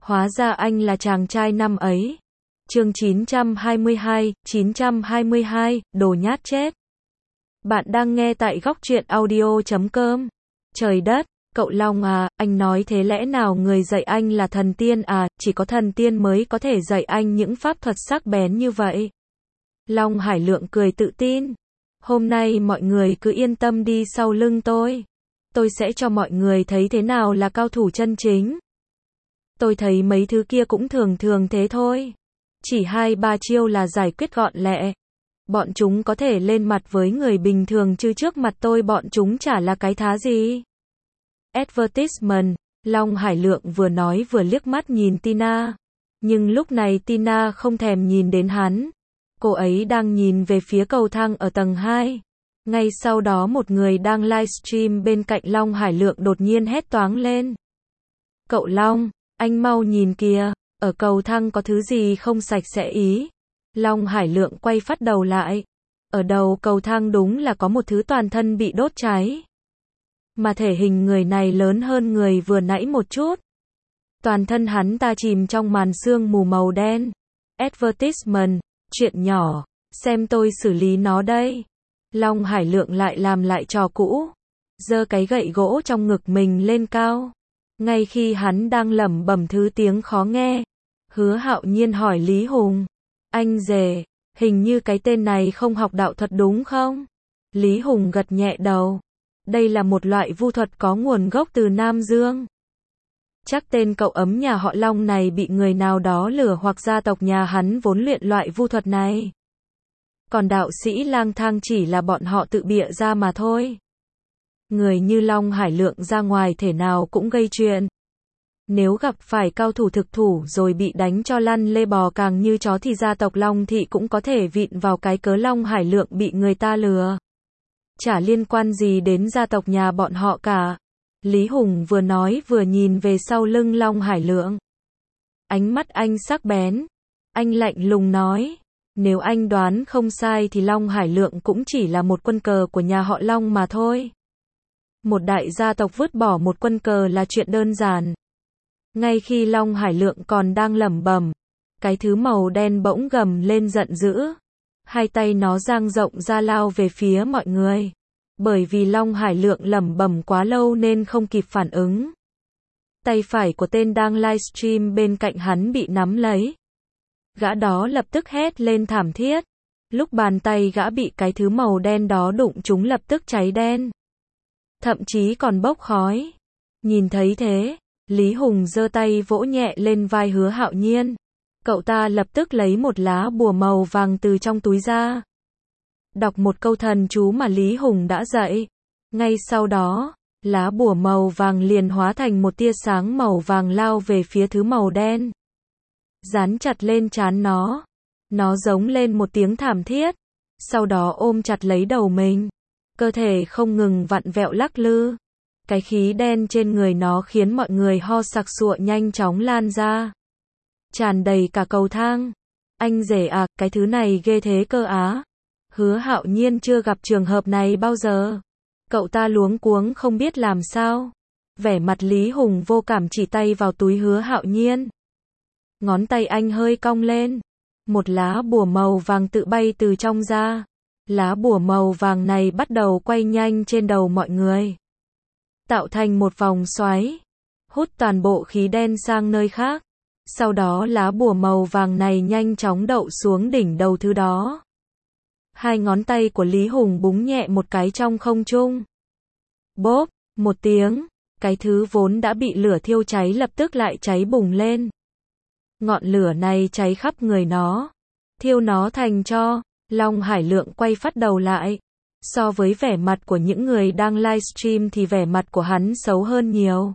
Hóa ra anh là chàng trai năm ấy. Chương 922, đồ nhát chết. Bạn đang nghe tại góc truyện audio.com. Trời đất, cậu Long à, anh nói thế lẽ nào người dạy anh là thần tiên à, chỉ có thần tiên mới có thể dạy anh những pháp thuật sắc bén như vậy. Long Hải Lượng cười tự tin. Hôm nay mọi người cứ yên tâm đi sau lưng tôi. Tôi sẽ cho mọi người thấy thế nào là cao thủ chân chính. Tôi thấy mấy thứ kia cũng thường thường thế thôi. Chỉ 2-3 chiêu là giải quyết gọn lẹ. Bọn chúng có thể lên mặt với người bình thường chứ trước mặt tôi bọn chúng chả là cái thá gì. Advertisement, Long Hải Lượng vừa nói vừa liếc mắt nhìn Tina. Nhưng lúc này Tina không thèm nhìn đến hắn. Cô ấy đang nhìn về phía cầu thang ở tầng 2. Ngay sau đó một người đang livestream bên cạnh Long Hải Lượng đột nhiên hét toáng lên. Cậu Long, anh mau nhìn kìa, ở cầu thang có thứ gì không sạch sẽ ý. Long Hải Lượng quay phát đầu lại. Ở đầu cầu thang đúng là có một thứ toàn thân bị đốt cháy. Mà thể hình người này lớn hơn người vừa nãy một chút. Toàn thân hắn ta chìm trong màn sương mù màu đen. Advertisement, chuyện nhỏ, xem tôi xử lý nó đây. Long Hải Lượng lại làm lại trò cũ. Giơ cái gậy gỗ trong ngực mình lên cao. Ngay khi hắn đang lẩm bẩm thứ tiếng khó nghe, Hứa Hạo Nhiên hỏi Lý Hùng. Anh rể, hình như cái tên này không học đạo thuật đúng không? Lý Hùng gật nhẹ đầu. Đây là một loại vu thuật có nguồn gốc từ Nam Dương. Chắc tên cậu ấm nhà họ Long này bị người nào đó lừa hoặc gia tộc nhà hắn vốn luyện loại vu thuật này. Còn đạo sĩ lang thang chỉ là bọn họ tự bịa ra mà thôi. Người như Long Hải Lượng ra ngoài thể nào cũng gây chuyện. Nếu gặp phải cao thủ thực thủ rồi bị đánh cho lăn lê bò càng như chó thì gia tộc Long Thị cũng có thể vịn vào cái cớ Long Hải Lượng bị người ta lừa. Chả liên quan gì đến gia tộc nhà bọn họ cả. Lý Hùng vừa nói vừa nhìn về sau lưng Long Hải Lượng. Ánh mắt anh sắc bén. Anh lạnh lùng nói. Nếu anh đoán không sai thì Long Hải Lượng cũng chỉ là một quân cờ của nhà họ Long mà thôi. Một đại gia tộc vứt bỏ một quân cờ là chuyện đơn giản. Ngay khi Long Hải Lượng còn đang lẩm bẩm, cái thứ màu đen bỗng gầm lên giận dữ. Hai tay nó dang rộng ra lao về phía mọi người. Bởi vì Long Hải Lượng lẩm bẩm quá lâu nên không kịp phản ứng. Tay phải của tên đang livestream bên cạnh hắn bị nắm lấy. Gã đó lập tức hét lên thảm thiết. Lúc bàn tay gã bị cái thứ màu đen đó đụng chúng lập tức cháy đen. Thậm chí còn bốc khói. Nhìn thấy thế, Lý Hùng giơ tay vỗ nhẹ lên vai Hứa Hạo Nhiên. Cậu ta lập tức lấy một lá bùa màu vàng từ trong túi ra. Đọc một câu thần chú mà Lý Hùng đã dạy. Ngay sau đó, lá bùa màu vàng liền hóa thành một tia sáng màu vàng lao về phía thứ màu đen. Dán chặt lên trán nó. Nó giống lên một tiếng thảm thiết. Sau đó ôm chặt lấy đầu mình. Cơ thể không ngừng vặn vẹo lắc lư. Cái khí đen trên người nó khiến mọi người ho sặc sụa nhanh chóng lan ra. Tràn đầy cả cầu thang. Anh rể à, cái thứ này ghê thế cơ á. Hứa Hạo Nhiên chưa gặp trường hợp này bao giờ. Cậu ta luống cuống không biết làm sao. Vẻ mặt Lý Hùng vô cảm chỉ tay vào túi Hứa Hạo Nhiên. Ngón tay anh hơi cong lên. Một lá bùa màu vàng tự bay từ trong ra. Lá bùa màu vàng này bắt đầu quay nhanh trên đầu mọi người. Tạo thành một vòng xoáy. Hút toàn bộ khí đen sang nơi khác. Sau đó lá bùa màu vàng này nhanh chóng đậu xuống đỉnh đầu thứ đó. Hai ngón tay của Lý Hùng búng nhẹ một cái trong không trung. Bốp, một tiếng. Cái thứ vốn đã bị lửa thiêu cháy lập tức lại cháy bùng lên. Ngọn lửa này cháy khắp người nó. Thiêu nó thành tro. Long Hải Lượng quay phát đầu lại. So với vẻ mặt của những người đang livestream thì vẻ mặt của hắn xấu hơn nhiều.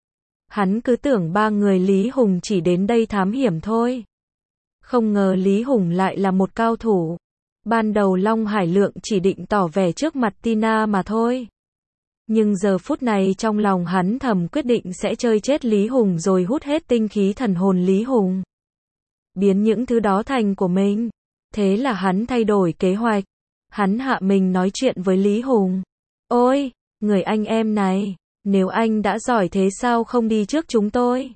Hắn cứ tưởng ba người Lý Hùng chỉ đến đây thám hiểm thôi. Không ngờ Lý Hùng lại là một cao thủ. Ban đầu Long Hải Lượng chỉ định tỏ vẻ trước mặt Tina mà thôi. Nhưng giờ phút này trong lòng hắn thầm quyết định sẽ chơi chết Lý Hùng rồi hút hết tinh khí thần hồn Lý Hùng. Biến những thứ đó thành của mình. Thế là hắn thay đổi kế hoạch. Hắn hạ mình nói chuyện với Lý Hùng. Ôi, người anh em này, nếu anh đã giỏi thế sao không đi trước chúng tôi?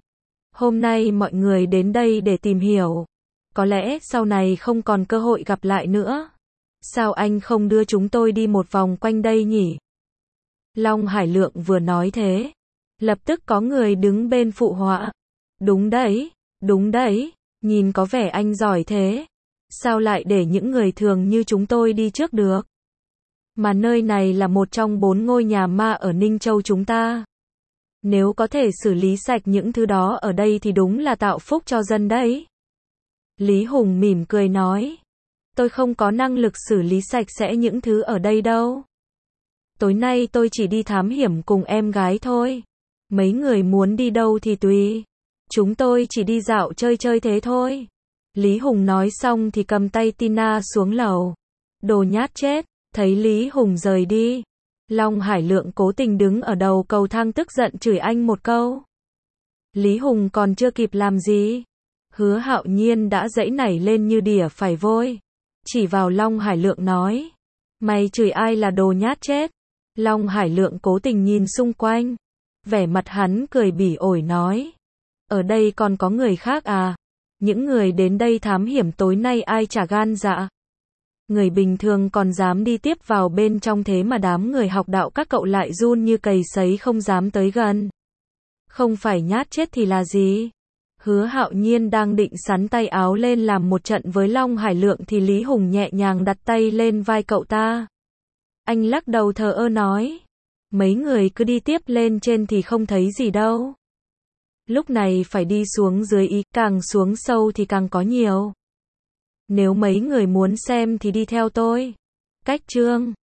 Hôm nay mọi người đến đây để tìm hiểu. Có lẽ sau này không còn cơ hội gặp lại nữa. Sao anh không đưa chúng tôi đi một vòng quanh đây nhỉ? Long Hải Lượng vừa nói thế, lập tức có người đứng bên phụ họa. Đúng đấy, nhìn có vẻ anh giỏi thế. Sao lại để những người thường như chúng tôi đi trước được? Mà nơi này là một trong 4 ngôi nhà ma ở Ninh Châu chúng ta. Nếu có thể xử lý sạch những thứ đó ở đây thì đúng là tạo phúc cho dân đấy. Lý Hùng mỉm cười nói. Tôi không có năng lực xử lý sạch sẽ những thứ ở đây đâu. Tối nay tôi chỉ đi thám hiểm cùng em gái thôi. Mấy người muốn đi đâu thì tùy. Chúng tôi chỉ đi dạo chơi chơi thế thôi. Lý Hùng nói xong thì cầm tay Tina xuống lầu. Đồ nhát chết, thấy Lý Hùng rời đi. Long Hải Lượng cố tình đứng ở đầu cầu thang tức giận chửi anh một câu. Lý Hùng còn chưa kịp làm gì. Hứa Hạo Nhiên đã giãy nảy lên như đỉa phải vôi. Chỉ vào Long Hải Lượng nói. Mày chửi ai là đồ nhát chết? Long Hải Lượng cố tình nhìn xung quanh. Vẻ mặt hắn cười bỉ ổi nói. Ở đây còn có người khác à? Những người đến đây thám hiểm tối nay ai trả gan dạ? Người bình thường còn dám đi tiếp vào bên trong thế mà đám người học đạo các cậu lại run như cầy sấy không dám tới gần. Không phải nhát chết thì là gì? Hứa Hạo Nhiên đang định xắn tay áo lên làm một trận với Long Hải Lượng thì Lý Hùng nhẹ nhàng đặt tay lên vai cậu ta. Anh lắc đầu thờ ơ nói. Mấy người cứ đi tiếp lên trên thì không thấy gì đâu. Lúc này phải đi xuống dưới ý, càng xuống sâu thì càng có nhiều. Nếu mấy người muốn xem thì đi theo tôi. Cách chương